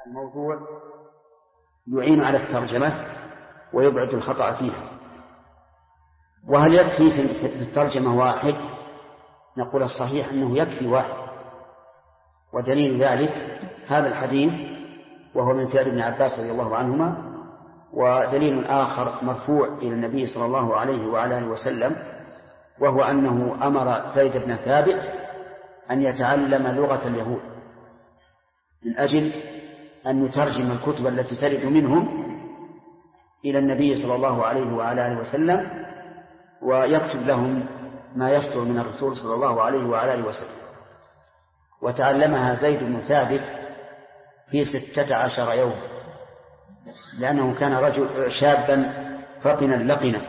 الموضوع يعين على الترجمة ويبعد الخطأ فيها. وهل يكفي في الترجمة واحد؟ نقول الصحيح أنه يكفي واحد، ودليل ذلك هذا الحديث وهو من فعل ابن عباس رضي الله عنهما، ودليل آخر مرفوع إلى النبي صلى الله عليه وعلى آله وسلم، وهو أنه أمر زيد بن ثابت أن يتعلم لغة اليهود من أجل أن يترجم الكتب التي ترد منهم إلى النبي صلى الله عليه وعلى آله وسلم، ويكتب لهم ما يصدر من الرسول صلى الله عليه وعلى آله وسلم. وتعلمها زيد بن ثابت في 16 يوم، لأنه كان رجل شابا فطنا لقنا.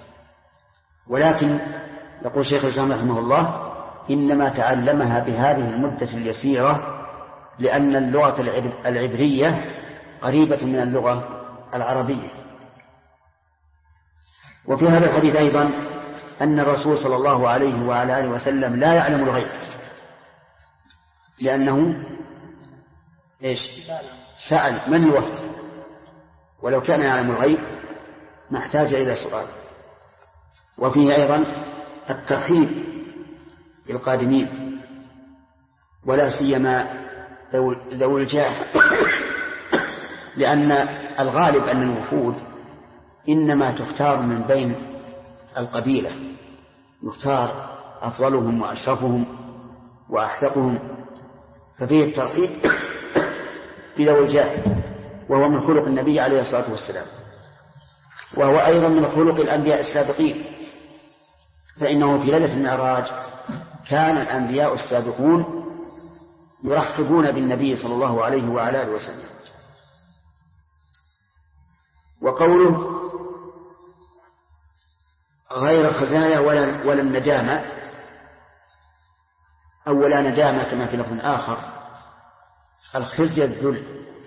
ولكن يقول شيخ الإسلام رحمه الله إنما تعلمها بهذه المدة اليسيرة لأن اللغة العبرية قريبة من اللغة العربية. وفي هذا الحديث أيضا أن الرسول صلى الله عليه وعلى آله وسلم لا يعلم الغيب، لأنه سأل من الوقت، ولو كان يعلم الغيب ما احتاج إلى سؤال. وفيه أيضا الترحيب بالقادمين، ولا سيما ذوي الجاه، لأن الغالب أن الوفود إنما تختار من بين القبيلة، يختار أفضلهم وأشرفهم وأحفقهم، ففيه الترحيب بذوي الجاه، وهو من خلق النبي عليه الصلاة والسلام، وهو أيضا من خلق الأنبياء السابقين، فإنه في ليلة المعراج كان الأنبياء السابقون يرحبون بالنبي صلى الله عليه وعلى آله وسلم. وقوله غير خزايا ولا الندامة أو ولا ندامة كما في لفظ آخر، الخزي الذل،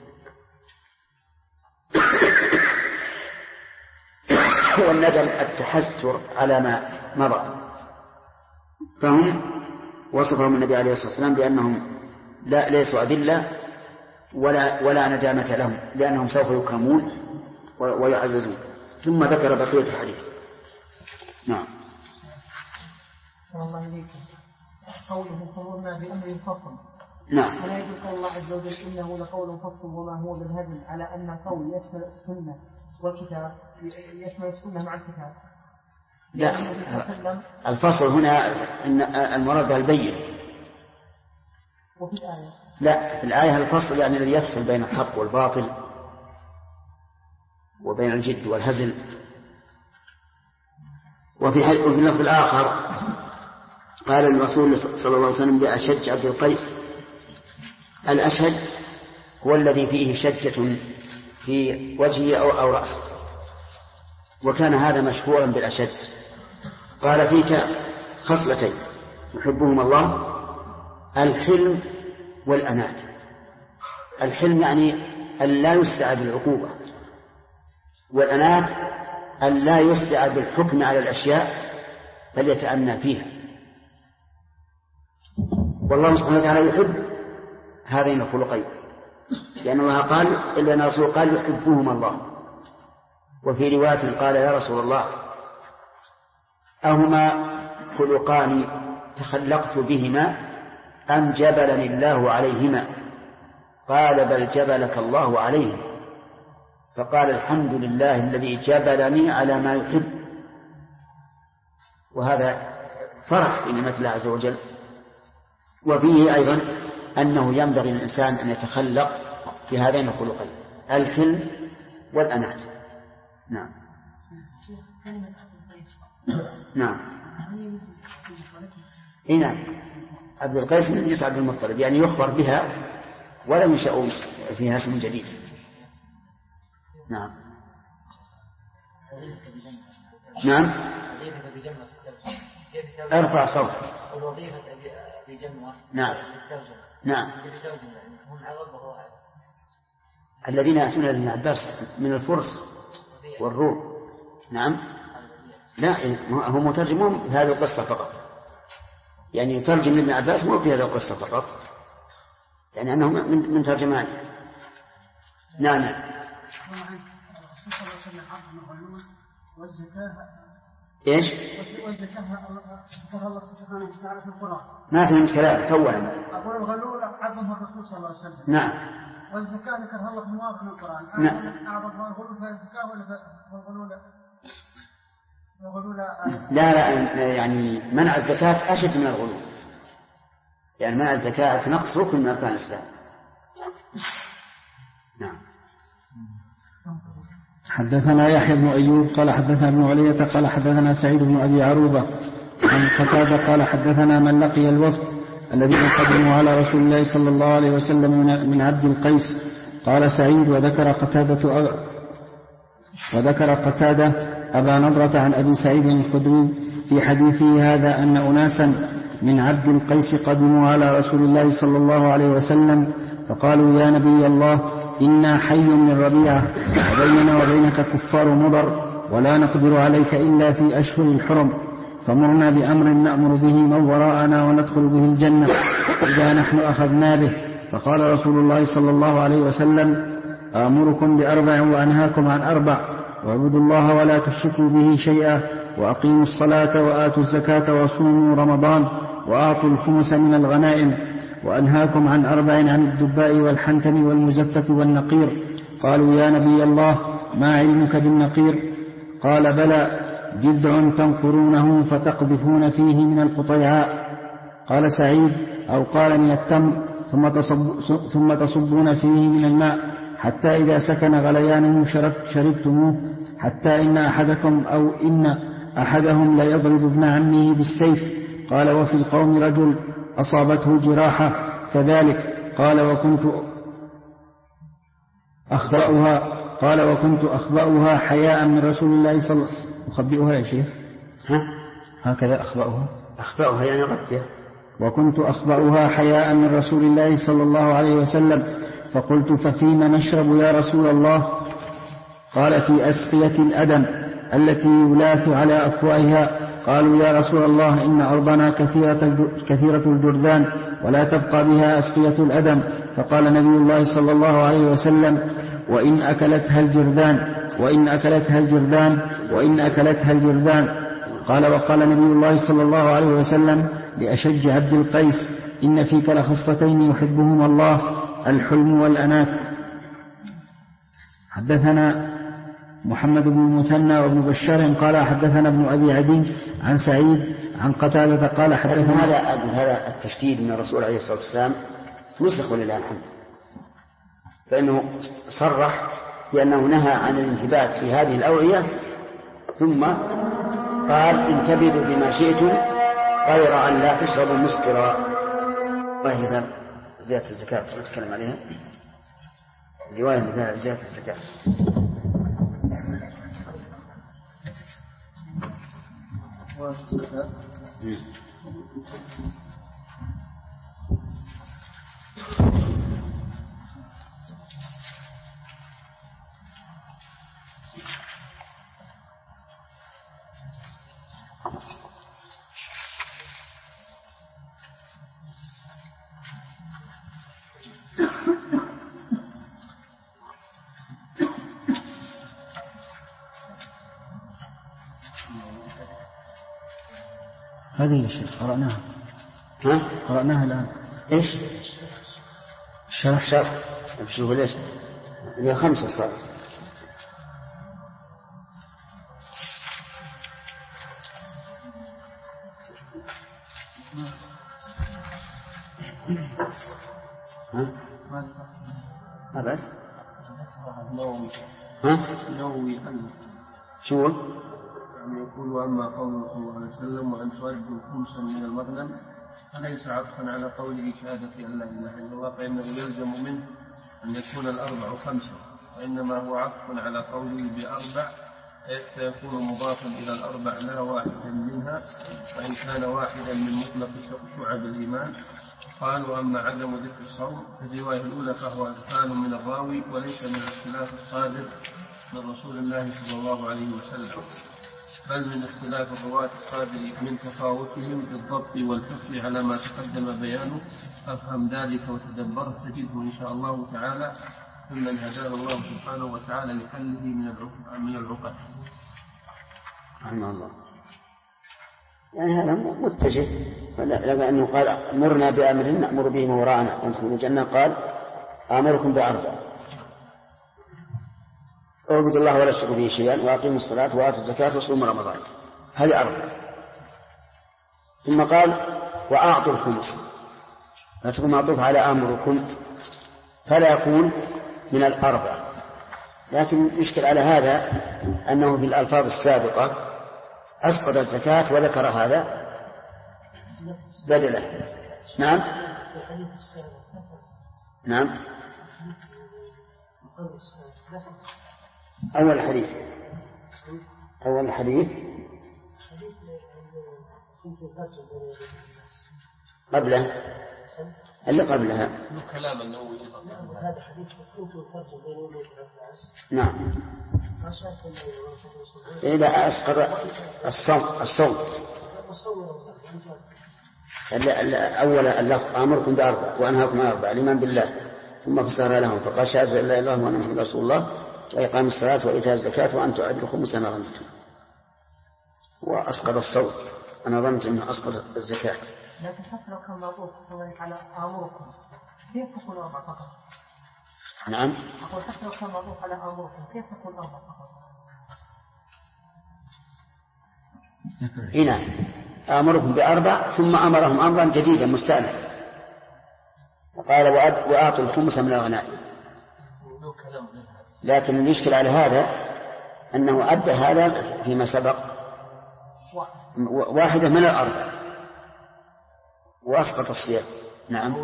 والندم التحسر على ما مضى. فهم وصفهم النبي عليه الصلاة والسلام بأنهم ليسوا أذلة ولا ندامة لهم، لأنهم سوف يكرمون ويعززون. ثم ذكر بقية الحديث. نعم. الله عليكم. قوله فمرنا بأمر فصل. نعم. ولا يقول قول الله عز وجل إنه لقول فصل وما هو بالهزل، على أن القول يشمل السنة والكتاب، يشمل السنة مع الكتاب. لا، الفصل هنا إن المراد البين. وفي الآية لا، في الآية الفصل يعني الذي يفصل بين الحق والباطل وبين الجد والهزل. وفي اللفظ الآخر قال الرسول صلى الله عليه وسلم لأشج عبد القيس، الأشج هو الذي فيه شجة في وجهه أو رأسه، وكان هذا مشهورا بالأشج. قال فيك خصلتين يحبهم الله، الحلم والأنات. الحلم يعني أن لا يسرع بالعقوبة، والأنات أن لا يسرع بالحكم على الأشياء بل يتأنى فيها. والله سبحانه وتعالى يحب هذين الخلقين، لأن الله قال إلا أن الرسول قال يحبهم الله. وفي رواية قال يا رسول الله أهما خلقان تخلقت بهما أم جبلني الله عليهما؟ قال بل جبلك الله عليهم. فقال الحمد لله الذي جبلني على ما يحب. وهذا فرح بنعمة الله عز وجل. وفيه أيضا أنه ينبغي للإنسان أن يتخلق في هذين الخلقين، الحلم والأنات. نعم. نعم. نعم. عبد القيس من جنس عبد المطلب، يعني يخبر بها ولم يشأ فيها اسم جديد. نعم. نعم. ارفع صوتك. نعم. نعم. الذين يأتون لابن عباس من الفرس والروم. نعم. لا، هم مترجمون هذه القصة فقط، يعني يترجم لابن عباس مو في هذه القصة فقط، يعني أنهم من ترجمان. نعم. ايش؟ والزكاة الله سبحانه وتعالى في القرآن. ما فهمت كلام تونا. أقول الغلول عظمه الرسول صلى الله عليه وسلم. نعم. والزكاة ذكرها الله في مواضع من القرآن. نعم. أعظم الغلول في الزكاة ولا في الغلول؟ لا يعني منع الزكاة أشد من الغلول. يعني منع الزكاة نقص ركن من أركان الإسلام. نعم. حدثنا يحيى بن أيوب قال حدثنا ابن علية قال حدثنا سعيد بن أبي عروبة عن قتادة قال حدثنا من لقي الوفد الذين قدموا على رسول الله صلى الله عليه وسلم من عبد القيس. قال سعيد وذكر قتادة أبا نضرة عن أبي سعيد الخدري في حديثه هذا أن أناسا من عبد القيس قدموا على رسول الله صلى الله عليه وسلم فقالوا يا نبي الله إنا حي من ربيعة وبيننا وبينك كفار مضر ولا نقدر عليك إلا في أشهر الحرم فمرنا بأمر نأمر به من وراءنا وندخل به الجنة إذا نحن أخذنا به. فقال رسول الله صلى الله عليه وسلم آمركم بأربع وأنهاكم عن أربع واعبدوا الله ولا تشركوا به شيئا وأقيموا الصلاة وآتوا الزكاة وصوموا رمضان وأعطوا الخمس من الغنائم وأنهاكم عن أربع عن الدباء والحنتم والمزفة والنقير. قالوا يا نبي الله ما علمك بالنقير؟ قال بلى جذع تنقرونه فتقذفون فيه من القطيعاء. قال سعيد أو قال من التمر ثم تصبون فيه من الماء حتى إذا سكن غليانه شربتموه حتى إن أحدكم أو إن أحدهم ليضرب ابن عمه بالسيف. قال وفي القوم رجل أصابته جراحة كذلك. قال وكنت أخبأها حياء من رسول الله صلى الله عليه وسلم. أخبئها يا شيخ هكذا أخبأها يعني غطيها. وكنت أخبأها حياء من رسول الله صلى الله عليه وسلم فقلت ففيما نشرب يا رسول الله؟ قال في أسقية الأدم التي يلاث على أفواهها. قالوا يا رسول الله إن أرضنا كثيرة الجرذان ولا تبقى بها أسقية الأدم. فقال نبي الله صلى الله عليه وسلم وإن أكلتها الجرذان. قال وقال نبي الله صلى الله عليه وسلم لأشج عبد القيس إن فيك لخصلتين يحبهما الله الحلم والأنات. حدثنا محمد بن المثنى وابن بشار قال حدثنا ابن أبي عدي عن سعيد عن قتادة قال حدثنا هذا التشديد من الرسول عليه الصلاة والسلام نسخ لله الحمد، فإنه صرح بأنه نهى عن الانتباه في هذه الأوعية ثم قال انتبذوا بما شئتم غير أن لا تشربوا مسكرا. وهي زيادة الزكاة نتكلم عليها رواية مثل زيادة الزكاة. هذه الشيء قرأناها الآن. إيش؟ شرح شوف ليش هي 5 صارت. أبد نووي شو يعني يقول وأما قوله صلى الله عليه وسلم وأن تؤدوا خمسا من المغنم فليس عطفا على قوله شهادة أن لا إله إلا الله فإنه يلزم منه أن يكون الأربع 5 وإنما هو عطف على قوله ب4 فيكون مضافا إلى الأربع لا واحدا منها وإن كان واحدا من مطلق شعب الإيمان. قال وأما عدم ذكر الصوم في الرواية الأولى فهو أذهان من الراوي وليس من الاختلاف الصادر من رسول الله صلى الله عليه وسلم بل من اختلاف الرواة الصادر من تفاوتهم في الضبط والحفظ على ما تقدم بيانه. فافهم ذلك وتدبره تجده إن شاء الله تعالى ممن هداه الله سبحانه وتعالى لحله من العقد. رحمه الله. يعني هذا متجه، لأنه قال مرنا بأمر نأمر به من وراءنا وندخل الجنة، قال آمركم بأربع: اعبدوا الله ولا تشركوا به شيئا وأقيموا الصلاة وآتوا الزكاة وصوموا رمضان. هذه أربع. ثم قال وأعطوا الخمس، فتكون معطوف على آمركم فلا يكون من الأربع. لكن يشكل على هذا أنه في الألفاظ السابقة أسقط الزكاة وذكر هذا بدله. نعم نعم. أول الحديث قبله اللي قبلها كلام النووي. هذا حديث كنت أفرج بين ولد العباس. نعم. إذا أسقط الصوم أول اللفظ آمركم بأربع وأنهاكم عن أربع: الإيمان بالله، ثم فسرها لهم فقال شهادة لا إله إلا الله وأن محمد رسول الله وإقام الصلاة وإيتاء الزكاة وأن تعدوا خمسا ما غنمتم. وأسقط الصوم، أنا ظننت أنه أسقط الزكاة. لكن حتى لو كان معطوف على آمركم كيف تكون أربع فقط؟ نعم. أقول حتى لو كان معطوف على آمركم كيف تكون أربع فقط؟ هنا آمركم بأربع ثم أمرهم أمرا جديدا مستأنفا، وقال وآتوا الخمس من الغنائم. لكن المشكلة على هذا أنه أدى هذا فيما سبق واحدة من الأربع وأسقط الصيام. نعم.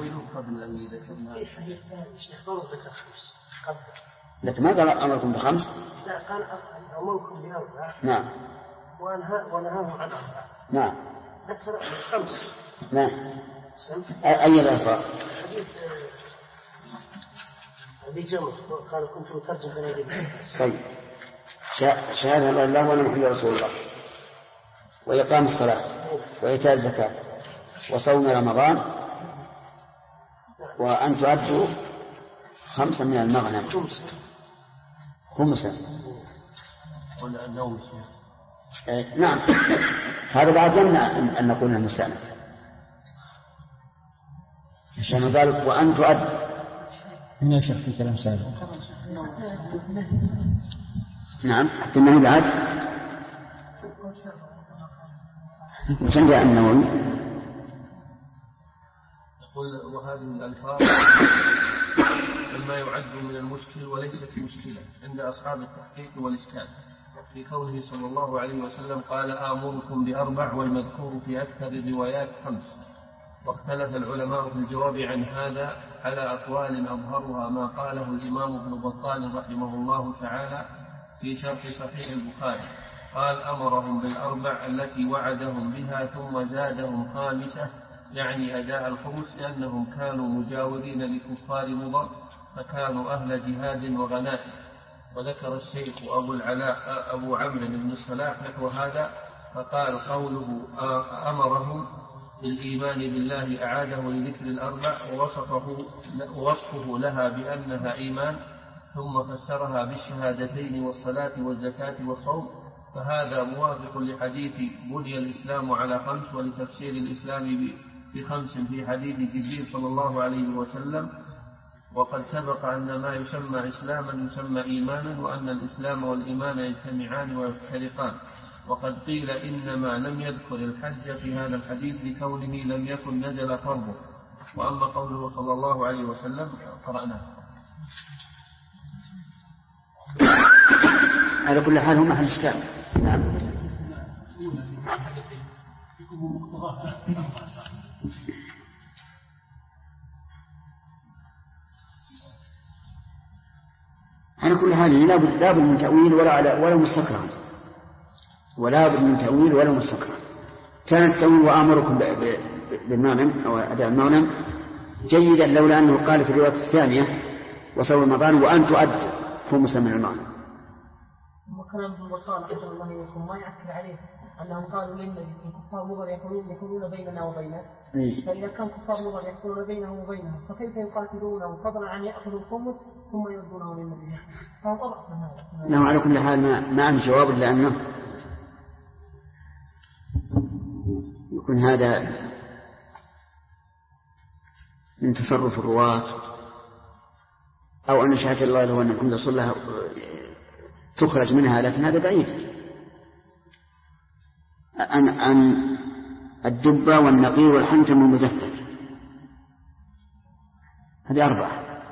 لكن ما قال أمركم بخمس؟ لا، قال أمركم بأربع. نعم. ونهاهم عن أربع. نعم. ذكر خمس. نعم. أي الألفاظ؟ حديث أبي جمر قال كنت أترجم بين يدي. طيب. شهادة لا إله إلا الله وأن محمد رسول الله وإقام الصلاة وإيتاء الزكاة وصوم رمضان وأن تؤدوا خمسا من المغنم. خمسا. نعم. هذا بعد يمنع أن نقول المستأنف، عشان قال وأن تؤدوا. هنا شيخ في كلام سابق. نعم. حتى النبي بعد وكان جاء النووي يقول وهذه الألفاظ مما يعد من المشكل وليست مشكلة عند أصحاب التحقيق والإشكال في كونه صلى الله عليه وسلم قال آمركم بأربع والمذكور في أكثر الروايات خمس. واختلف العلماء في الجواب عن هذا على أقوال أظهرها ما قاله الإمام ابن بطال رحمه الله تعالى في شرح صحيح البخاري، قال أمرهم بالأربع التي وعدهم بها ثم زادهم خامسة يعني أداء الخمس لأنهم كانوا مجاورين لكفار مضر فكانوا أهل جهاد وغنائم. وذكر الشيخ أبو العلاء أبو عمرو بن الصلاح نحو هذا فقال قوله أمرهم بالإيمان بالله أعاده لذكر الأربع ووصفه لها بأنها إيمان ثم فسرها بالشهادتين والصلاة والزكاة والصوم، فهذا موافق لحديث بني الإسلام على خمس ولتفسير الإسلام بخمس في حديث جبريل صلى الله عليه وسلم. وقد سبق أن ما يسمى إسلاما يسمى إيمانا وأن الإسلام والإيمان يجتمعان ويفترقان. وقد قيل إنما لم يذكر الحج في هذا الحديث لكونه لم يكن نزل فرضه. وأما قوله صلى الله عليه وسلم قرأناه. على كل حال هم أهل الإسلام. نعم. على كل حال لا بد من تأويل ولا مستكرا، ولا بد من تأويل ولا مستكرا. كان التأويل وآمركم بالمغنم أو أداء المغنم جيدا لولا أنه قال في الرواية الثانية وصوم رمضان وأن تؤدوا خمسا من المغنم. وكلام ابن بطال رحمه الله ما يأكد عليه أنهم قالوا للنبي كفار مضر يحولون بيننا وبينه، فإذا كان كفار مضر يحولون بينهم وبينه فكيف يقاتلونه فضلا عن يأخذوا الخمس ثم يردونه للنبي؟ فهو أضعف من هذا. نعم، على كل حال ما عندي جواب إلا أنه يكون هذا من تصرف الرواة، أو أن شهادة الله له أن كل صلة تخرج منها، لكن هذا بعيد عن الدبة والنقير والحنتم والمزفت. هذه 4.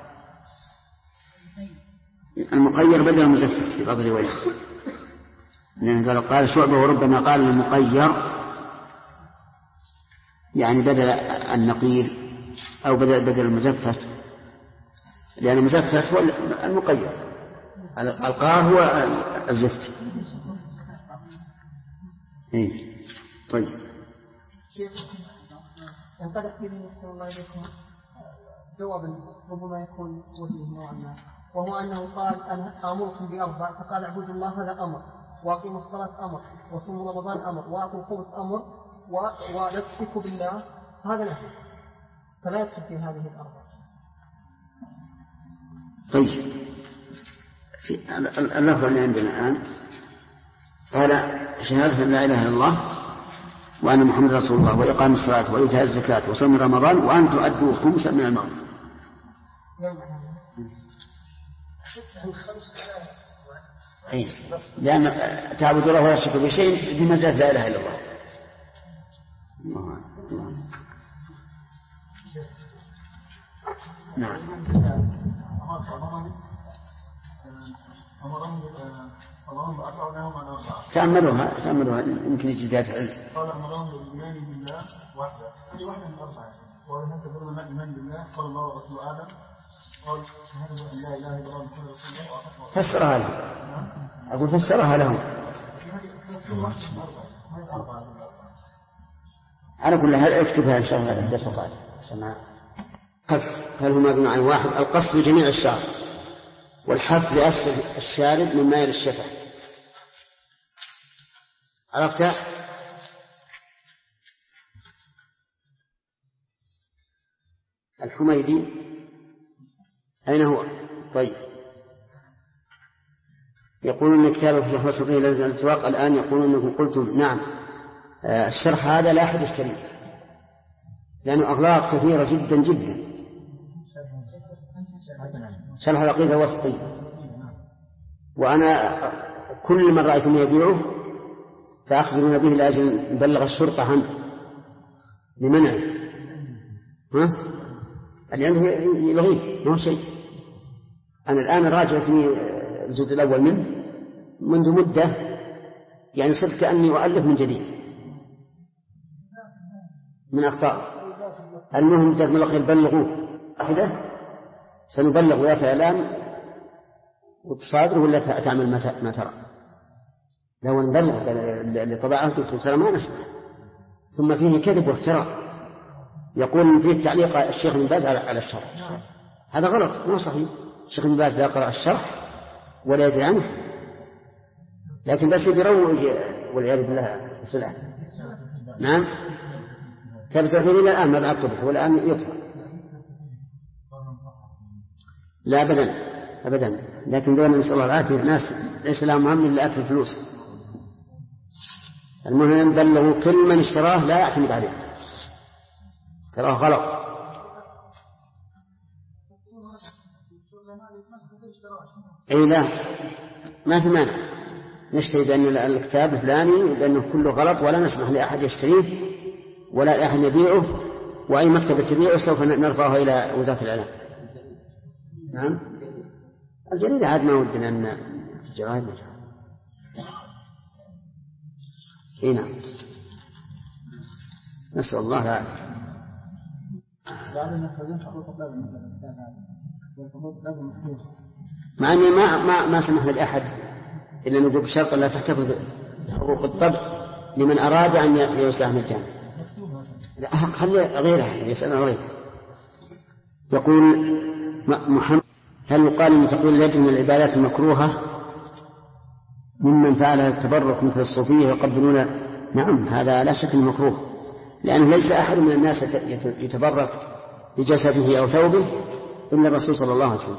المقير بدل المزفت في بعض الروايات، لأن قال شعبة وربما قال المقير يعني بدل النقير أو بدل المزفت، لأن المزفت هو المقير، القار هو الزفت. طيب. ينطلق به صلى الله عليه وسلم جوابا ربما يكون وجيه نوعا ما، وهو أنه قال أنا آمركم ب4، فقال اعبدوا الله هذا أمر، وأقيموا الصلاة أمر، وصوموا رمضان أمر، وأعطوا الخمس أمر، ولا تشركوا بالله هذا نهي، فلا يدخل في هذه 4. طيب، في اللفظ اللي عندنا الآن قال شهادة لا إله إلا الله وأن محمد رسول الله وإقام الصلاة وإيتاء الزكاة وصوم رمضان وأن تؤدوا خمسا من المال. لأن تعبد الله ولا تشرك بشيء بمنزلة لا إله إلا الله. نعم. تأملوها يمكن اجتهاد علم. قال أمرهم بالإيمان بالله وحده، هذه واحدة من 4. وإذا تدرون الإيمان بالله قال الله ورسوله آدم قال شهادة أن لا إله إلا الله محمد رسول الله. فسرها لهم. أقول فسرها لهم. على كل حال اكتبها إن شاء الله الدرس القادم. هل هما بمعنى واحد؟ القصد جميع الشعر، والحف لأسفل الشارب من مائل الشفة. عرفت؟ الحميدي أين هو؟ طيب، يقولون إن كتابه في وسطه لازم الاتواق. الآن يقولون أنكم قلتم نعم الشرح هذا لا أحد يشتريه لأنه أغلاق كثيرة جدا جدا. شرح العقيدة الوسطي، وأنا كل من رأيتم يبيعه فأخبرون به لأجل نبلغ الشرطة عنه لمنعه. الآن يلغيه ما هو شيء. أنا الآن راجع في الجزء الأول منذ مدة، يعني صرت كأني أؤلف من جديد من أخطاء. المهم جزاكم الله خير بلغوه واحدة، سنبلغ ويا إعلام وتصادر ولا تعمل ما ترى. لو نبلغ اللي طبعه ترى ما نسمع، ثم فيه كذب وافتراء. يقول فيه تعليق الشيخ ابن باز على الشرح، هذا غلط، مو صحيح. الشيخ ابن باز لا يقرأ الشرح ولا يدري عنه، لكن بس يروج والعياذ بالله سلعة. نعم، ثابت الحين إلى الآن ما بعد طبح والآن يطبع. لا أبدا، لكن دون نسأل الله العافية ناس ليس لهم هم إلا أكل الفلوس. المهم بلغوا كل من اشتراه لا يعتمد عليه، تراه غلط. أي لا، ما في مانع نشتري بأن الكتاب الفلاني بأنه كله غلط، ولا نسمح لأحد يشتريه ولا أحد يبيعه، وأي مكتبة تبيعه سوف نرفعه إلى وزارة الإعلام. نعم، الجريدة عاد ما ودنا أن الجرائد مجال. نعم، نسأل الله العافية. مع أني ما سمحنا لأحد إلا نقول بشرط لا تحتفظ بحقوق الطبع لمن أراد أن يساهم الجامع. لا، خلي غيرها يسأل غيره. يقول محمد: هل يقال أن تقويل اليد من العبادات المكروهة ممن فعل التبرك مثل الصوفية يقبلون نعم هذا لا شك مكروه، لأنه ليس أحد من الناس يتبرك بجسده أو ثوبه إلا الرسول صلى الله عليه وسلم.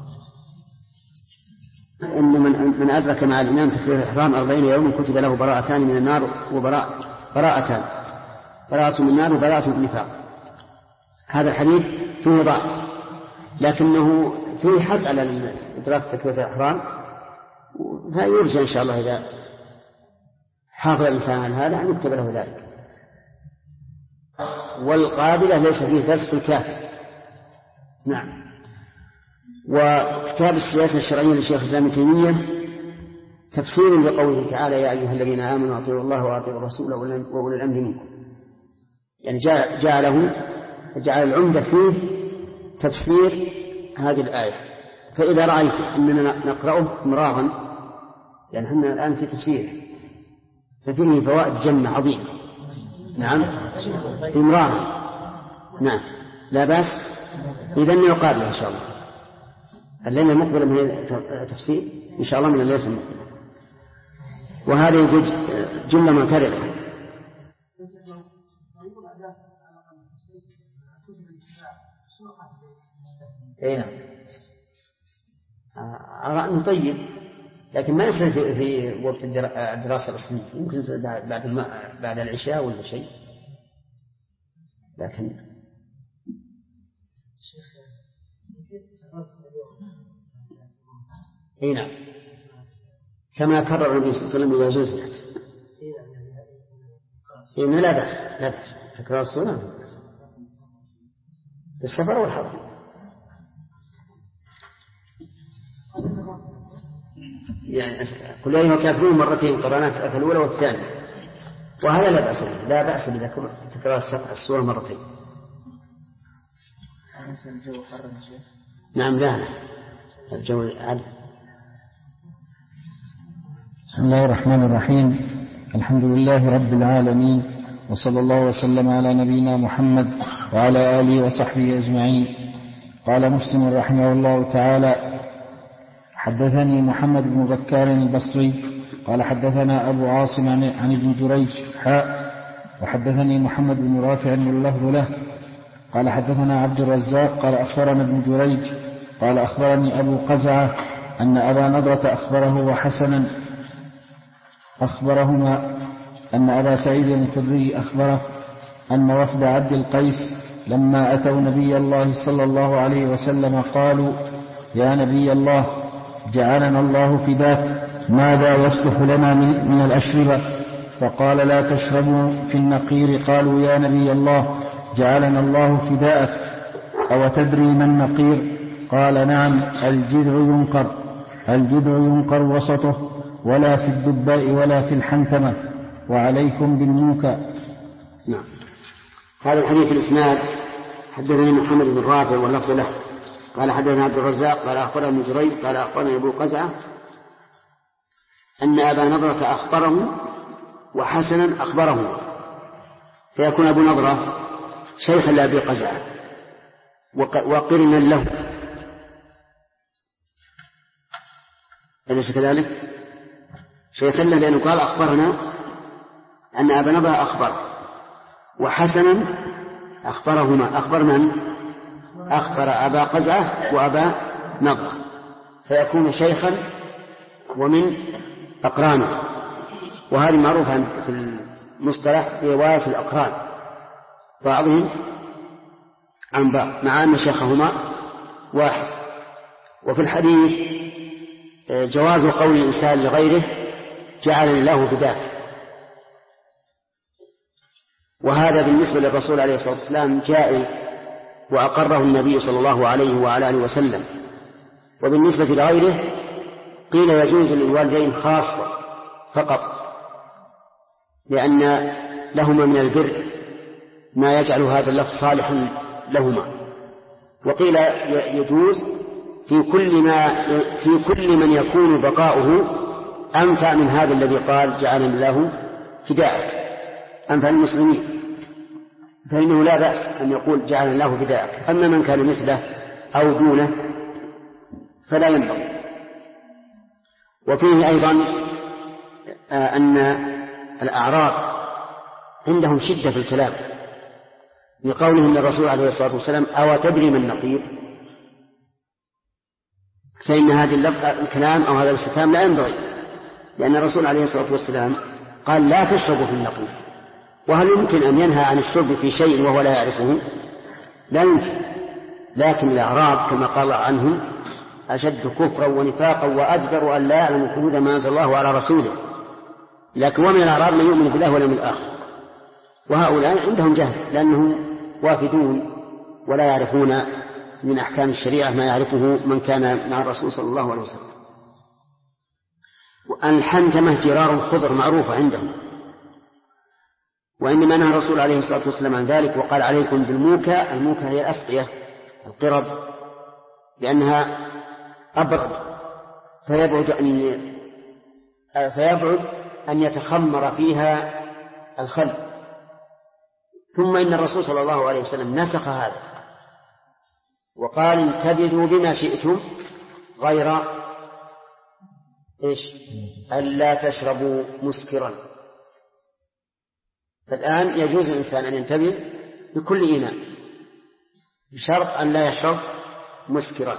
إن من أدرك مع الإمام تكبيرة الإحرام 40 يوما كتب له براءتان من النار براءة من النار وبراءة من النفاق. هذا الحديث فيه ضعف، لكنه فيه حث على إدراك تكبيرة الإحرام، فيرجى إن شاء الله إذا حافظ الإنسان على هذا أن يكتب له ذلك. والقابلة ليس فيه درس في الكافر. نعم. وكتاب السياسة الشرعية للشيخ الإسلام ابن تيمية تفسير لقوله تعالى يا أيها الذين آمنوا أطيعوا الله وأطيعوا الرسول وأولي الأمر منكم، يعني جعل العمدة فيه تفسير هذه الآية. فإذا رأيت أننا نقرأه مراغا، يعني احنا الآن في تفسير ففيه فوائد جمة عظيمة. نعم إمراغا، نعم لا بأس، إذن يقابله إن شاء الله الليلة المقبلة من تفسير إن شاء الله من الليلة المقبلة. وهذا يوجد جملة معترضة. نعم أرى أنه طيب، لكن ما يصير في وقت الدراسة الأصلية، يمكن بعد العشاء ولا شيء. لكن نعم كما كرر النبي صلى الله عليه وسلم إذا زلزلت. لا بأس تكرار الصلاة في السفر والحضر. يعني كل أيها الكافرون مرتين قرأنا في الآية الأولى والثانية، وهذا لا بأس بتكرار السورة مرتين. نعم لا الجو عاد. بسم الله الرحمن الرحيم. الحمد لله رب العالمين، وصلى الله وسلم على نبينا محمد وعلى آله وصحبه أجمعين. قال مسلم رحمه الله تعالى: حدثني محمد بن بكار البصري قال حدثنا أبو عاصم عن ابن جريج وحدثني محمد بن رافع واللفظ له قال حدثنا عبد الرزاق قال أخبرنا ابن جريج قال أخبرني أبو قزعة أن أبا نضرة أخبره وحسنا أخبرهما أن أبا سعيد الخدري أخبره أن وفد عبد القيس لما أتوا نبي الله صلى الله عليه وسلم قالوا: يا نبي الله، جعلنا الله فداك، ماذا يصلح لنا من الأشربة؟ فقال: لا تشربوا في النقير. قالوا: يا نبي الله، جعلنا الله فداءك، أو تدري ما النقير؟ قال: نعم، الجذع ينقر وسطه، ولا في الدباء ولا في الحنتمة، وعليكم بالموكى. نعم. هذا الحديث الإسناد حدثني محمد بن رافع واللفظ له قال حدثنا عبد الرزاق قال أخبرنا ابن جريج قال أخبرنا أبو قزعة أن أبا نضرة أخبره وحسنا أخبره، فيكون أبو نضرة شيخا لأبي قزعة وقرنا له، أليس كذلك؟ شيخا له، لأنه قال أخبرنا أن أبا نضرة أخبره، وحسنا أخبرهما. أخبر من؟ أخبر أبا قزعة وأبا نضرة، فيكون شيخا ومن أقرانه. وهذه معروفة في المصطلح برواية الأقران بعضهم عن بعض مع أن شيخهما واحد. وفي الحديث جواز قول الإنسان لغيره: جعلني الله فداك، وهذا بالنسبة للرسول عليه الصلاة والسلام جائز وأقره النبي صلى الله عليه وعلى آله وسلم. وبالنسبة لغيره قيل يجوز للوالدين خاصة فقط، لأن لهما من البر ما يجعل هذا اللفظ صالحا لهما. وقيل يجوز في كل من يكون بقاؤه أنفع من هذا الذي قال جعلني الله فداءك، أنفع المسلمين، فإنه لا بأس أن يقول جعلني الله فداءك. أما من كان مثله أو دونه فلا ينبغي. وفيه أيضا أن الأعراب عندهم شدة في الكلام بقوله إن الرسول عليه الصلاة والسلام أو تدري من النقير، فإن هذا الكلام أو هذا الاستفهام لا ينبغي، لأن الرسول عليه الصلاة والسلام قال لا تشربوا في النقير. وهل يمكن أن ينهى عن الشرب في شيء وهو لا يعرفه؟ لا يمكن. لكن الأعراب كما قال عنهم أشد كفرا ونفاقا وأجدر أن لا يعلم حدود ما أنزل الله على رسوله. لكن ومن الأعراب من يؤمن بالله واليوم الآخر، وهؤلاء عندهم جهل لأنهم وافدون ولا يعرفون من أحكام الشريعة ما يعرفه من كان مع الرسول صلى الله عليه وسلم. الحنجمة جرار خضر معروفة عندهم، وإنما نهى الرسول عليه الصلاة والسلام عن ذلك وقال عليكم بالموكى. الموكى هي الأسقية القرب، لأنها أبرد فيبعد أن يتخمر فيها الخل. ثم إن الرسول صلى الله عليه وسلم نسخ هذا وقال انتبذوا بما شئتم غير ألا تشربوا مسكرا. فالآن يجوز الإنسان أن ينتبه بكل إناء بشرط أن لا يشرب مسكرا.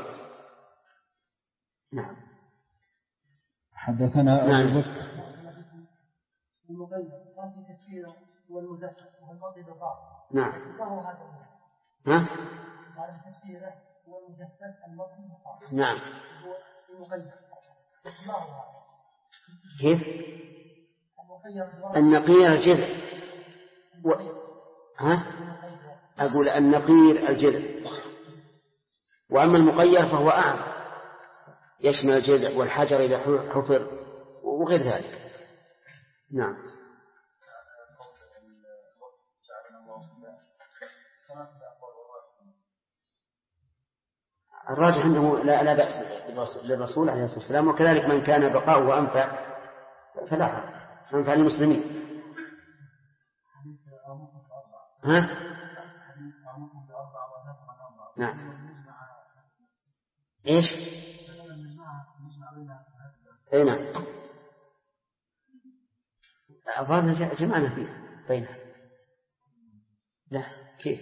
نعم. حدثنا أبو بكر نعم. ها؟ نعم. كيف؟ النقير الجذع ها؟ أقول النقير الجذع، وأما المقير فهو أعم يشمل الجذع والحجر إذا حفر وغير ذلك. نعم. الراجح أنه لا بأس للرسول عليه الصلاة والسلام، وكذلك من كان بقاؤه أنفع فلا حرج، أنفع للمسلمين. ها؟ نعم. إيش؟ أي نعم. أظن جمعنا فيه بينها. لا كيف؟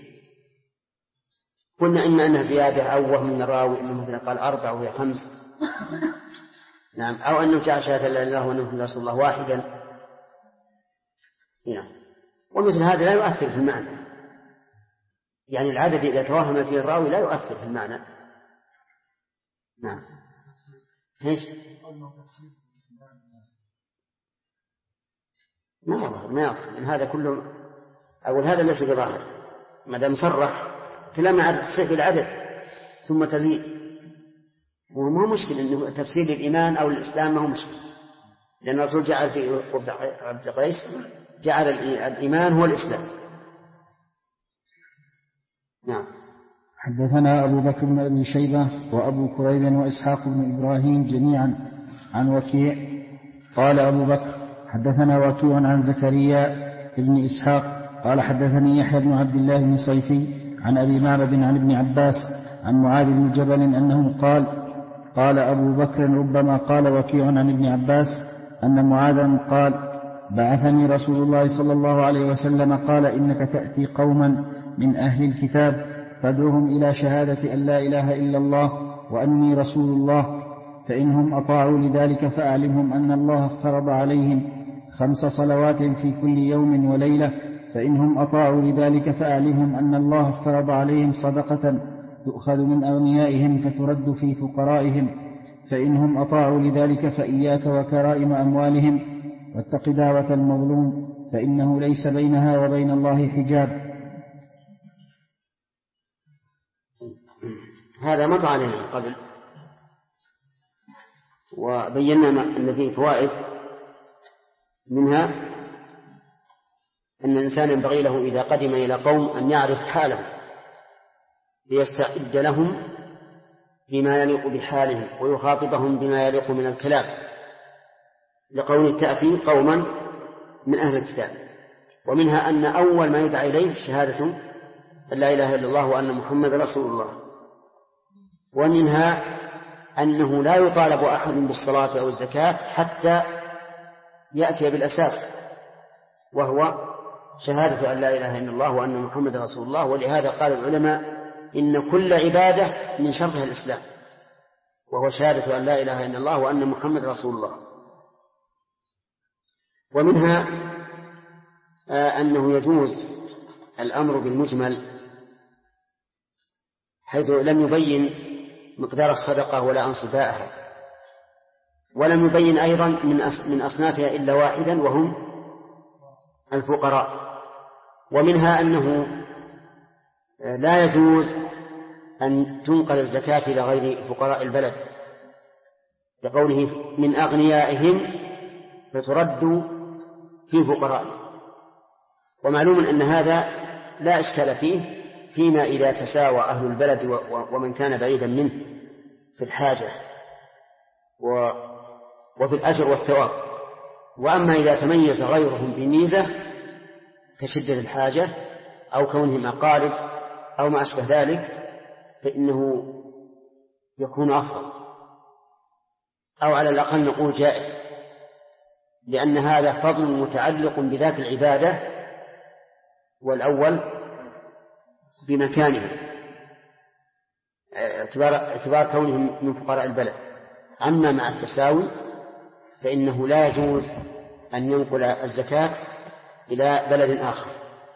قلنا إما أنها زيادة أو وهم من الراوي إنه مثلا قال 4 وهي 5. نعم. أو أنه جاء شهادة لا إله إلا الله وأنه رسول الله واحدا. نعم. ومثل هذا لا يؤثر في المعنى، يعني العدد إذا توهم فيه الراوي لا يؤثر في المعنى. نعم. إيش؟ ما يظهر من هذا كله. أقول هذا ليس بظاهر ما دام صرح كلام عدد تصيح بالعدد ثم تزيد، وما مشكل إنه تفسير الإيمان أو الإسلام ما هو مشكل، لأن الرسول جعل في عبد قيس جعل الإيمان هو الإسلام. نعم. حدثنا أبو بكر بن أبي شيبة وأبو كريب وإسحاق بن إبراهيم جميعا عن وكيع. قال أبو بكر حدثنا وكيع عن زكريا بن إسحاق قال حدثني يحيى بن عبد الله بن صيفي عن أبي معبد عن ابن عباس عن معاذ بن جبل أنه قال أبو بكر ربما قال وكيع عن ابن عباس أن معاذا قال بعثني رسول الله صلى الله عليه وسلم قال إنك تأتي قوما من أهل الكتاب فادعوهم إلى شهادة أن لا إله إلا الله وأني رسول الله، فإنهم أطاعوا لذلك فأعلمهم أن الله افترض عليهم 5 صلوات في كل يوم وليلة، فإنهم أطاعوا لذلك فأعلمهم أن الله افترض عليهم صدقة تؤخذ من أغنيائهم فترد في فقرائهم، فإنهم أطاعوا لذلك فإياك وكرائم أموالهم واتق دعوة المظلوم فإنه ليس بينها وبين الله حجاب. هذا مضى علينا قبل وبينا أن فيه فوائد، منها أن الإنسان ينبغي له إذا قدم إلى قوم أن يعرف حالهم ليستعد لهم بما يليق بحالهم ويخاطبهم بما يليق من الكلام، لقول تأتي قوما من أهل الكتاب. ومنها أن أول ما يدعى إليه شهادة أن لا إله إلا الله وأن محمد رسول الله. ومنها أنه لا يطالب أحد بالصلاة أو الزكاة حتى يأتي بالأساس وهو شهادة أن لا إله إلا الله وأن محمد رسول الله. ولهذا قال العلماء إن كل عبادة من شرطها الإسلام، وهو شهادة أن لا إله إلا الله وأن محمد رسول الله. ومنها أنه يجوز الأمر بالمجمل، حيث لم يبين مقدار الصدقة ولا أنصبائها، ولم يبين أيضا من أصنافها إلا واحدا وهم الفقراء. ومنها أنه لا يجوز أن تنقل الزكاة إلى غير فقراء البلد، لقوله من أغنيائهم فترد في فقرائهم. ومعلوم أن هذا لا إشكال فيه فيما إذا تساوى أهل البلد ومن كان بعيدا منه في الحاجة وفي الأجر والثواب. وأما إذا تميز غيرهم بميزة كشدة الحاجة أو كونهم أقارب أو ما أشبه ذلك فإنه يكون أفضل، أو على الأقل نقول جائز، لأن هذا فضل متعلق بذات العبادة، والأول بمكانهم اعتبار كونهم من فقراء البلد. أما مع التساوي فإنه لا يجوز أن ينقل الزكاة إلى بلد آخر.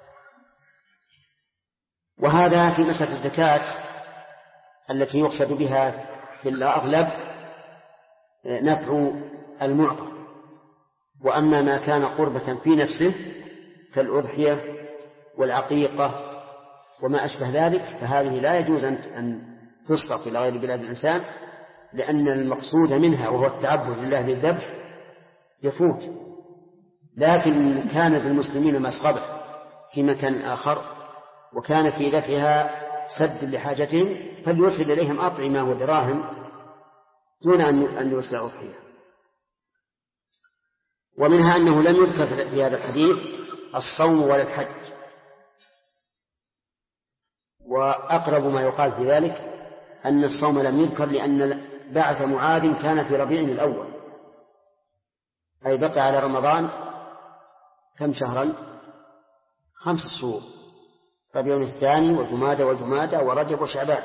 وهذا في مسألة الزكاة التي يقصد بها في الأغلب نفع المعطى. وأما ما كان قربة في نفسه كالأضحية والعقيقة وما أشبه ذلك فهذه لا يجوز أن تصرف إلى غير بلاد الإنسان، لأن المقصود منها وهو التعبد لله بالذبح يفوت. لكن كان بالمسلمين مسغبة في مكان آخر وكان في دفعها سد لحاجتهم فليرسل إليهم أطعمة ودراهم دون أن يرسل أضحية. ومنها أنه لم يذكر في هذا الحديث الصوم ولا الحج، وأقرب ما يقال في ذلك أن الصوم لم يذكر لأن بعث معاذ كان في ربيع الأول، أي بقى على رمضان كم شهرا؟ 5 شهور، ربيع الثاني وجمادى ورجب وشعبان.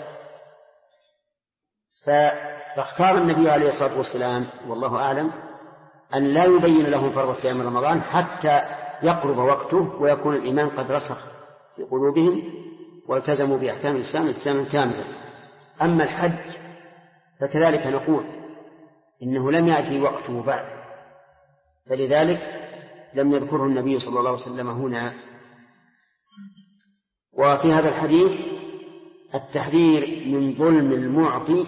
فاختار النبي عليه الصلاة والسلام والله أعلم أن لا يبين لهم فرض صيام رمضان حتى يقرب وقته ويكون الإيمان قد رسخ في قلوبهم والتزموا بأحكام الإسلام التزاما كاملا. أما الحج فكذلك نقول إنه لم يأتي وقته بعد، فلذلك لم يذكره النبي صلى الله عليه وسلم هنا. وفي هذا الحديث التحذير من ظلم المعطي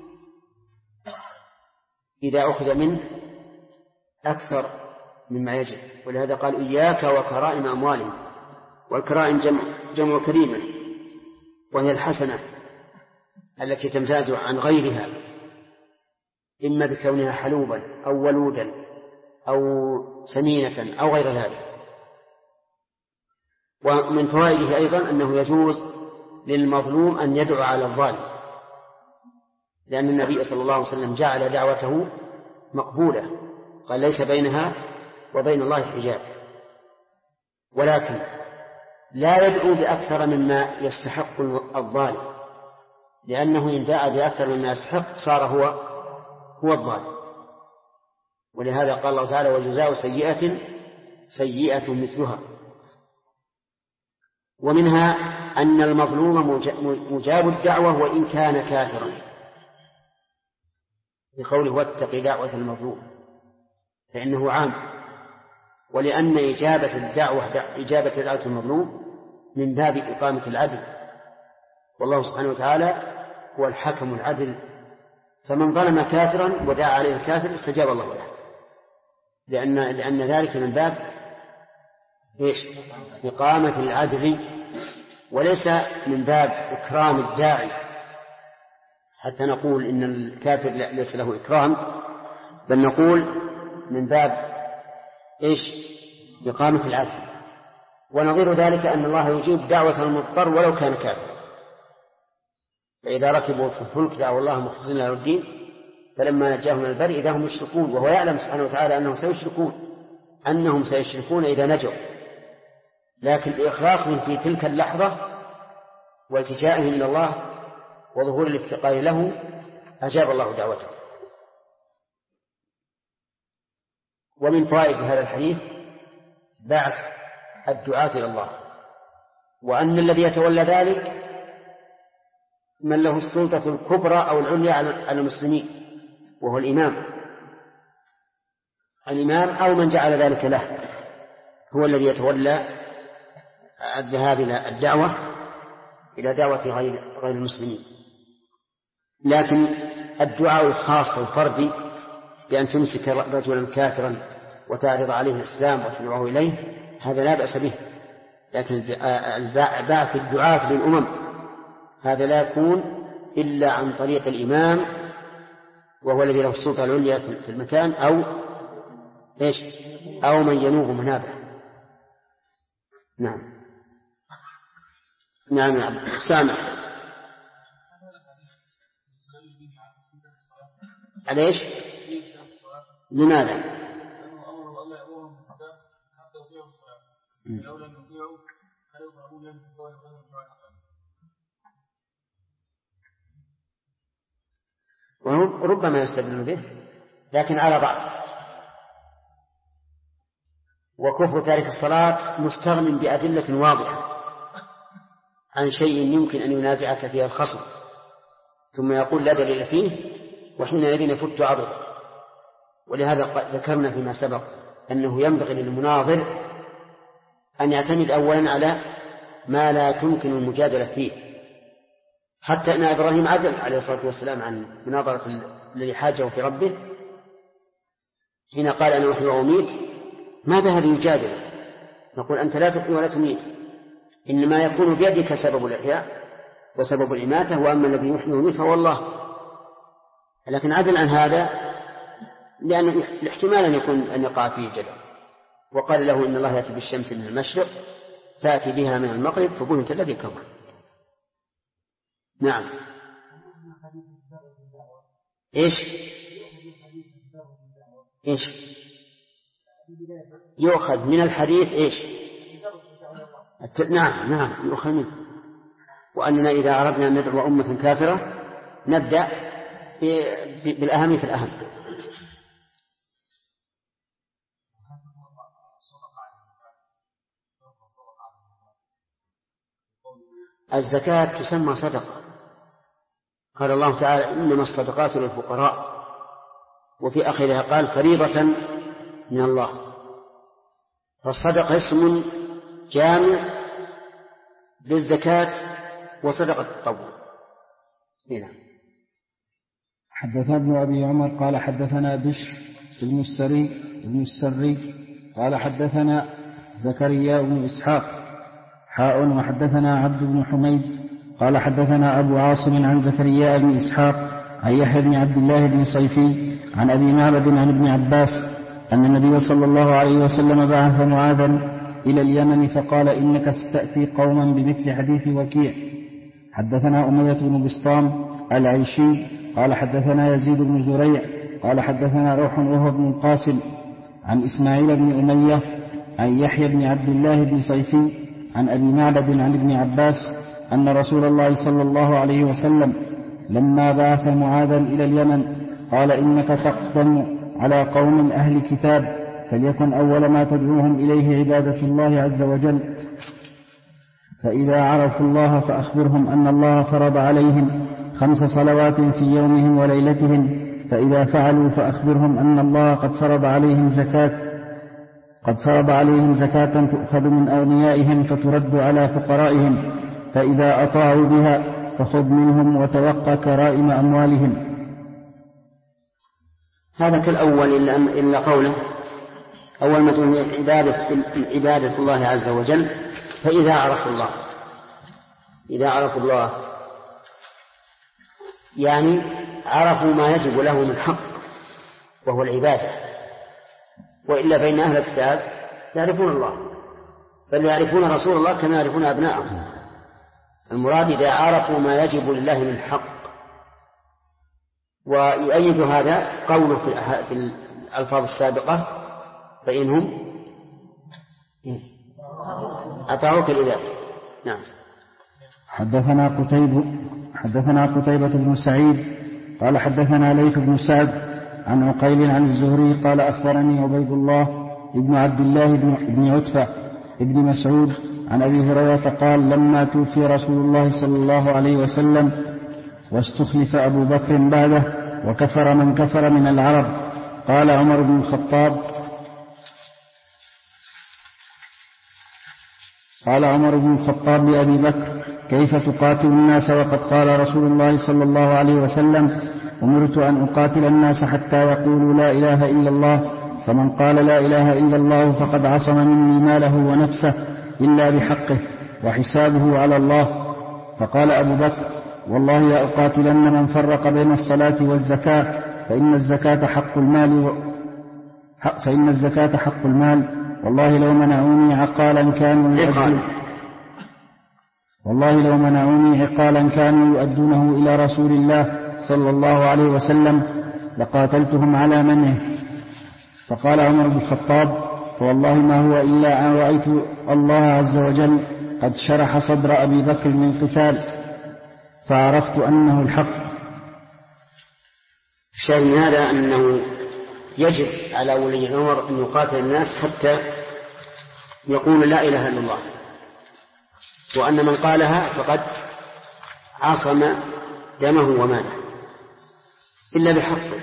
إذا أخذ منه أكثر مما يجب، ولهذا قال إياك وكرائم أموالهم. والكرائم جمع كريمة، وهي الحسنة التي تمتاز عن غيرها إما بكونها حلوبا أو ولودا أو سمينة أو غير ذلك. ومن فوائده أيضا أنه يجوز للمظلوم أن يدعو على الظالم، لأن النبي صلى الله عليه وسلم جعل دعوته مقبولة، قال ليس بينها وبين الله حجاب. ولكن لا يدعو بأكثر مما يستحق الظالم، لأنه إن دعا بأكثر مما يستحق صار هو الظالم. ولهذا قال الله تعالى وجزاء سيئة سيئة مثلها. ومنها أن المظلوم مجاب الدعوة وإن كان كافرا، بقوله واتق دعوة المظلوم، فإنه عام. ولأن إجابة دعوة المظلوم من باب إقامة العدل، والله سبحانه وتعالى هو الحكم العدل، فمن ظلم كافرا ودعا عليه الكافر استجاب الله له، لأن ذلك من باب إقامة العدل وليس من باب إكرام الداعي، حتى نقول إن الكافر ليس له إكرام، بل نقول من باب إقامة العدل. ونظير ذلك أن الله يجيب دعوة المضطر ولو كان كافر، فإذا ركبوا في الفلك دعوا الله مخلصين له الدين فلما نجاهم من البر إذا هم يشركون، وهو يعلم سبحانه وتعالى أنهم سيشركون إذا نجوا، لكن بإخلاصهم في تلك اللحظة والتجائهم إلى الله وظهور الافتقار له أجاب الله دعوته. ومن فوائد هذا الحديث بعث الدعاة إلى الله، وأن الذي يتولى ذلك من له السلطة الكبرى أو العليا على المسلمين، وهو الإمام أو من جعل ذلك له، هو الذي يتولى الذهاب إلى دعوة غير المسلمين. لكن الدعاء الخاص الفردي بأن تمسك رجلا كافرا وتعرض عليه الإسلام وتدعوه إليه هذا لا بأس به، لكن بعث الدعاة للأمم هذا لا يكون إلا عن طريق الإمام، وهو الذي له السلطة العليا في المكان، أو من ينوب منابه. نعم يا عبد سامح. عليش؟ لماذا؟ وربما يستدل به لكن على ضعف. وكفر تارك الصلاة مستغن بأدلة واضحة عن شيء يمكن أن ينازعك فيها الخصم ثم يقول لا دليل فيه، وحينئذ يفت عضله. ولهذا ذكرنا فيما سبق أنه ينبغي للمناظر أن يعتمد أولا على ما لا تمكن المجادلة فيه. حتى أن إبراهيم عدل عليه الصلاة والسلام عن مناظرة الذي حاجه في ربه حين قال أنا أحيي وأميت، ما ذهب يجادل، نقول أنت لا تحيي ولا تميت، إنما يكون بيدك سبب الإحياء وسبب الإماتة، وأما الذي يحيي ويميت فهو الله. لكن عدل عن هذا لأن الاحتمال أن يكون أن يقع فيه جدل، وقال له إن الله يأتي بالشمس من المشرق فأتي بها من المغرب فبهت الذي كفر. نعم. إيش يؤخذ من الحديث؟ نعم يؤخذ منه. وأننا إذا أردنا أن ندعو أمة كافرة نبدأ بالأهم في الأهم. الزكاة تسمى صدقة، قال الله تعالى إنما الصدقات للفقراء، وفي آخرها قال فريضة من الله. فالصدقة اسم جامع للزكاة وصدقة التطوع. نعم. حدثنا ابن أبي عمر قال حدثنا بشر بن السري قال حدثنا زكريا بن إسحاق وحدثنا عبد بن حميد قال حدثنا أبو عاصم عن زكريا بن إسحاق عن يحيى بن عبد الله بن صيفي عن أبي معبد عن ابن عباس أن النبي صلى الله عليه وسلم بعث معاذا إلى اليمن فقال إنك ستأتي قوما بمثل حديث وكيع. حدثنا أمية بن بسطام العيشي قال حدثنا يزيد بن زريع قال حدثنا روح وهو بن القاسم عن إسماعيل بن أمية عن يحيى بن عبد الله بن صيفي عن أبي معبد عن ابن عباس أن رسول الله صلى الله عليه وسلم لما بعث معاذا إلى اليمن قال إنك تقدم على قوم أهل كتاب فليكن أول ما تدعوهم إليه عبادة الله عز وجل، فإذا عرفوا الله فأخبرهم أن الله فرض عليهم 5 صلوات في يومهم وليلتهم، فإذا فعلوا فأخبرهم أن الله قد فرض عليهم زكاة تؤخذ من أغنيائهم فترد على فقرائهم، فإذا أطاعوا بها فخذ منهم وتوقى كرائم أموالهم. هذا كالأول إلا قوله أول ما تكون عبادة الله عز وجل. فإذا عرفوا الله يعني عرفوا ما يجب له من حق وهو العبادة، وإلا بين أهل الكتاب يعرفون الله بل يعرفون رسول الله كما يعرفون أبنائهم. المراد إذا عرفوا ما يجب لله من حق. ويؤيد هذا قوله في الألفاظ السابقة فإنهم أطاعوك لذلك. نعم. حدثنا قتيبة بن سعيد قال حدثنا ليث بن سعد عن عقيل عن الزهري قال أخبرني عبيد الله ابن عبد الله بن عتبة ابن مسعود عن أبي هريرة قال لما توفي رسول الله صلى الله عليه وسلم واستخلف أبو بكر بعده وكفر من كفر من العرب قال عمر بن الخطاب لأبي بكر كيف تقاتل الناس وقد قال رسول الله صلى الله عليه وسلم أمرت أن أقاتل الناس حتى يقولوا لا إله إلا الله فمن قال لا إله إلا الله فقد عصم مني ماله ونفسه إلا بحقه وحسابه على الله. فقال أبو بكر والله لأقاتلن من فرق بين الصلاة والزكاة فإن الزكاة حق المال والله لو منعوني عقالا كانوا يؤدونه إلى رسول الله صلى الله عليه وسلم لقاتلتهم على منعه. فقال عمر بن الخطاب فوالله ما هو إلا أن رأيت الله عز وجل قد شرح صدر أبي بكر للقتال فعرفت أنه الحق. الشاهد من هذا أنه يجب على ولي الأمر أن يقاتل الناس حتى يقول لا إله إلا الله، وأن من قالها فقد عصم دمه وماله إلا بحقه.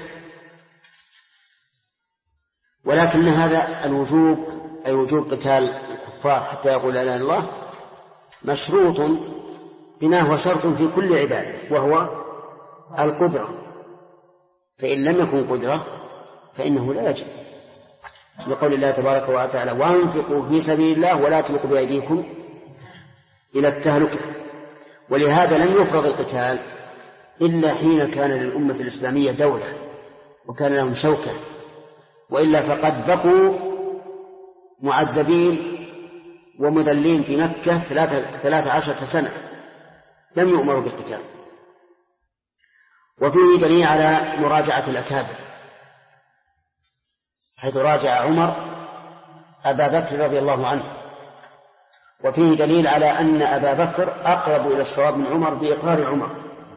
ولكن هذا الوجوب أي وجوب قتال الكفار حتى يقول لا إله إلا الله مشروط بما هو شرط في كل عبادة وهو القدرة، فإن لم يكن قدرة فإنه لا يجب، لقول الله تبارك وتعالى وانفقوا في سبيل الله ولا تلقوا بأيديكم إلى التهلكة. ولهذا لم يفرض القتال إلا حين كان للأمة الإسلامية دولة وكان لهم شوكة، وإلا فقد بقوا معذبين ومذلين في مكة 13 سنة لم يؤمروا بالقتال. وفيه دليل على مراجعة الأكابر، حيث راجع عمر أبا بكر رضي الله عنه، وفيه دليل على أن أبا بكر أقرب إلى الصواب من عمر بإقرار عمر،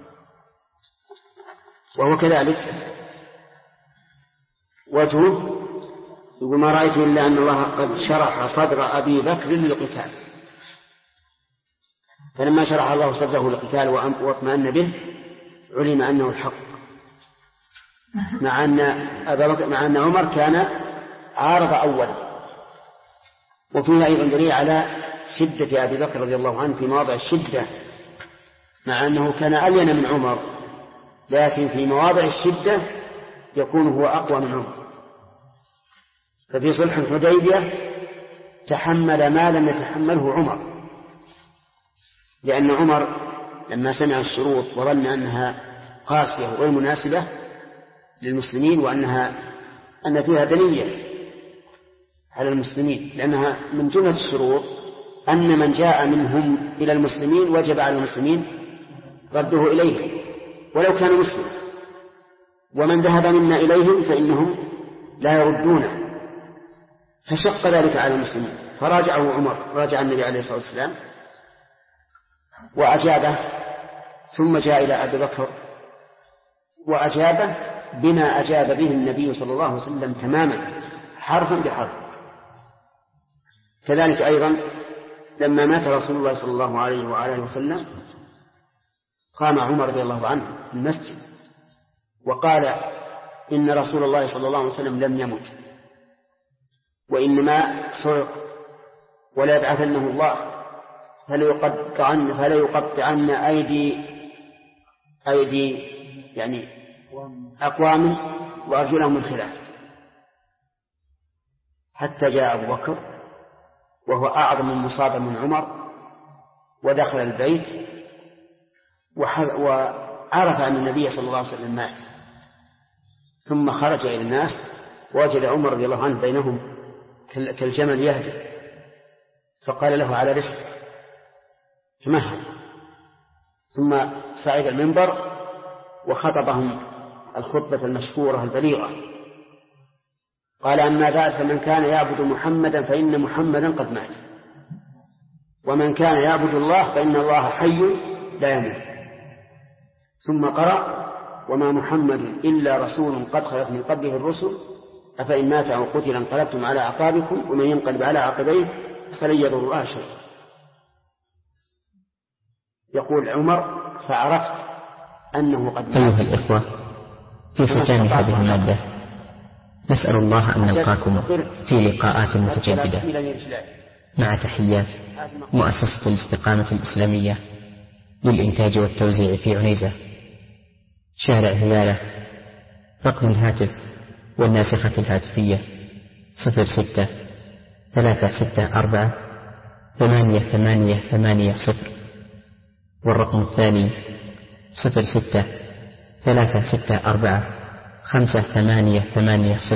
وهو كذلك وجهه يقول ما رأيت إلا أن الله قد شرح صدر أبي بكر للقتال، فلما شرح الله صدره للقتال واطمأن به علم أنه الحق، مع أن عمر كان عارض أولا. وفيه أيضا دليل على شدة أبي بكر رضي الله عنه في مواضع الشدة، مع أنه كان ألين من عمر، لكن في مواضع الشدة يكون هو أقوى من عمر. ففي صلح الحديبية تحمل ما لم يتحمله عمر، لأن عمر لما سمع الشروط وظن أنها قاسية وغير مناسبة للمسلمين أن فيها دنية على المسلمين، لأنها من جملة الشروط أن من جاء منهم إلى المسلمين وجب على المسلمين رده إليهم ولو كان مسلم، ومن ذهب منا إليهم فإنهم لا يردونه، فشق ذلك على المسلمين. فراجعه عمر، راجع النبي عليه الصلاة والسلام وأجابه، ثم جاء إلى أبي بكر وأجابه بما أجاب به النبي صلى الله عليه وسلم تماما حرفا بحرف. كذلك أيضا لما مات رسول الله صلى الله عليه وآله وسلم قام عمر رضي الله عنه في المسجد وقال إن رسول الله صلى الله عليه وسلم لم يمت وإنما صعق ولا يبعثنه الله فلا يقطعن أيدي يعني أقوام وأرجلهم من خلاف، حتى جاء أبو بكر وهو أعظم مصابا من عمر ودخل البيت وعرف أن النبي صلى الله عليه وسلم مات، ثم خرج إلى الناس ووجد عمر رضي الله عنه بينهم كالجمل يهدر، فقال له على رسل تمهل، ثم صعد المنبر وخطبهم الخطبة المشهورة البليغة، قال أما بعد فمن كان يعبد محمدا فإن محمدا قد مات. ومن كان يعبد الله فإن الله حي لا يموت. ثم قرأ وما محمد إلا رسول قد خلت من قبله الرسل أفإن مات أو قتل انقلبتم على أعقابكم ومن ينقلب على عقبيه فلن يضر الله شيئا. يقول عمر فعرفت أنه قد مات. أيها الإخوة، في ختام هذه المادة نسأل الله أن نلقاكم في لقاءات متجددة، مع تحيات مؤسسة الاستقامة الإسلامية للإنتاج والتوزيع في عنيزة، شارع هلالة. رقم الهاتف والناسخة الهاتفية 06-364-8880، والرقم الثاني 06-364-5880،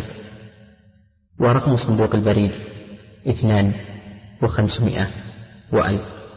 ورقم صندوق البريد 2500 و1000.